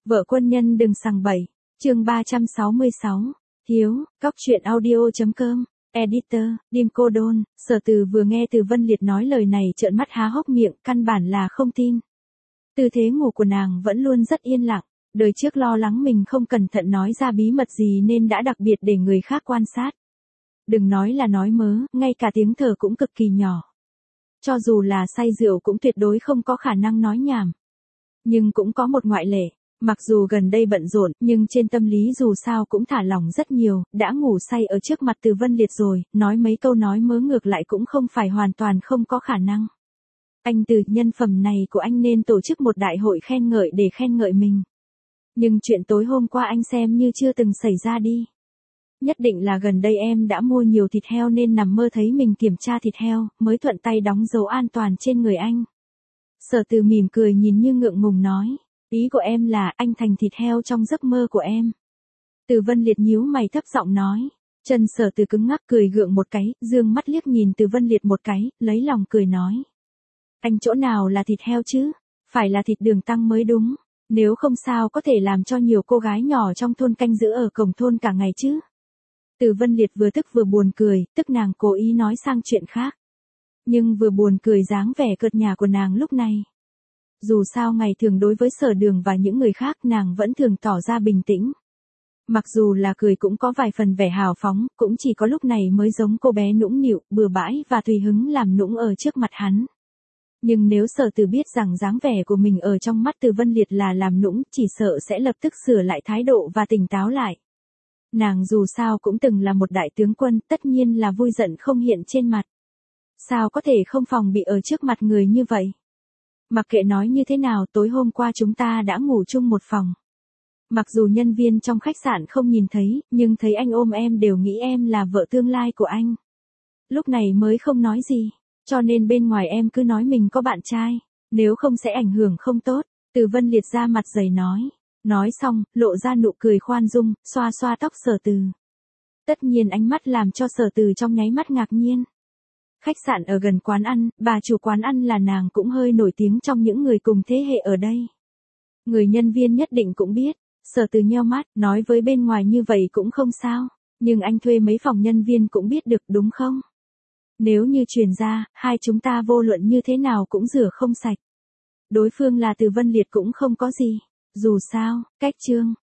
Vợ quân nhân đừng sằng bậy. Chương 366. Hiếu, Cóc truyện audio.com. Editor, Dim Cô Đôn. Sở Từ vừa nghe Từ Vân Liệt nói lời này trợn mắt há hốc miệng, căn bản là không tin. Tư thế ngủ của nàng vẫn luôn rất yên lặng, đời trước lo lắng mình không cẩn thận nói ra bí mật gì nên đã đặc biệt để người khác quan sát. Đừng nói là nói mớ, ngay cả tiếng thở cũng cực kỳ nhỏ. Cho dù là say rượu cũng tuyệt đối không có khả năng nói nhảm. Nhưng cũng có một ngoại lệ. Mặc dù gần đây bận rộn, nhưng trên tâm lý dù sao cũng thả lỏng rất nhiều, đã ngủ say ở trước mặt Từ Vân Liệt rồi, nói mấy câu nói mớ ngược lại cũng không phải hoàn toàn không có khả năng. Anh Từ, nhân phẩm này của anh nên tổ chức một đại hội khen ngợi để khen ngợi mình. Nhưng chuyện tối hôm qua anh xem như chưa từng xảy ra đi. Nhất định là gần đây em đã mua nhiều thịt heo nên nằm mơ thấy mình kiểm tra thịt heo, mới thuận tay đóng dấu an toàn trên người anh. Sở Từ mỉm cười nhìn như ngượng ngùng nói. Ý của em là anh thành thịt heo trong giấc mơ của em. Từ Vân Liệt nhíu mày thấp giọng nói. Chân Sở Từ cứng ngắc cười gượng một cái, dương mắt liếc nhìn Từ Vân Liệt một cái, lấy lòng cười nói. Anh chỗ nào là thịt heo chứ? Phải là thịt đường tăng mới đúng. Nếu không sao có thể làm cho nhiều cô gái nhỏ trong thôn canh giữ ở cổng thôn cả ngày chứ? Từ Vân Liệt vừa tức vừa buồn cười, tức nàng cố ý nói sang chuyện khác. Nhưng vừa buồn cười dáng vẻ cợt nhả của nàng lúc này. Dù sao ngày thường đối với Sở Đường và những người khác nàng vẫn thường tỏ ra bình tĩnh. Mặc dù là cười cũng có vài phần vẻ hào phóng, cũng chỉ có lúc này mới giống cô bé nũng nịu, bừa bãi và tùy hứng làm nũng ở trước mặt hắn. Nhưng nếu Sở Từ biết rằng dáng vẻ của mình ở trong mắt Từ Vân Liệt là làm nũng, chỉ sợ sẽ lập tức sửa lại thái độ và tỉnh táo lại. Nàng dù sao cũng từng là một đại tướng quân, tất nhiên là vui giận không hiện trên mặt. Sao có thể không phòng bị ở trước mặt người như vậy? Mặc kệ nói như thế nào, tối hôm qua chúng ta đã ngủ chung một phòng. Mặc dù nhân viên trong khách sạn không nhìn thấy, nhưng thấy anh ôm em đều nghĩ em là vợ tương lai của anh. Lúc này mới không nói gì, cho nên bên ngoài em cứ nói mình có bạn trai, nếu không sẽ ảnh hưởng không tốt. Từ Vân Liệt ra mặt dày nói. Nói xong, lộ ra nụ cười khoan dung, xoa xoa tóc Sở Từ. Tất nhiên ánh mắt làm cho Sở Từ trong nháy mắt ngạc nhiên. Khách sạn ở gần quán ăn, bà chủ quán ăn là nàng cũng hơi nổi tiếng trong những người cùng thế hệ ở đây. Người nhân viên nhất định cũng biết. Sở Từ nheo mắt, nói với bên ngoài như vậy cũng không sao. Nhưng anh thuê mấy phòng nhân viên cũng biết được đúng không? Nếu như truyền ra, hai chúng ta vô luận như thế nào cũng rửa không sạch. Đối phương là Từ Vân Liệt cũng không có gì. Dù sao, cách chương.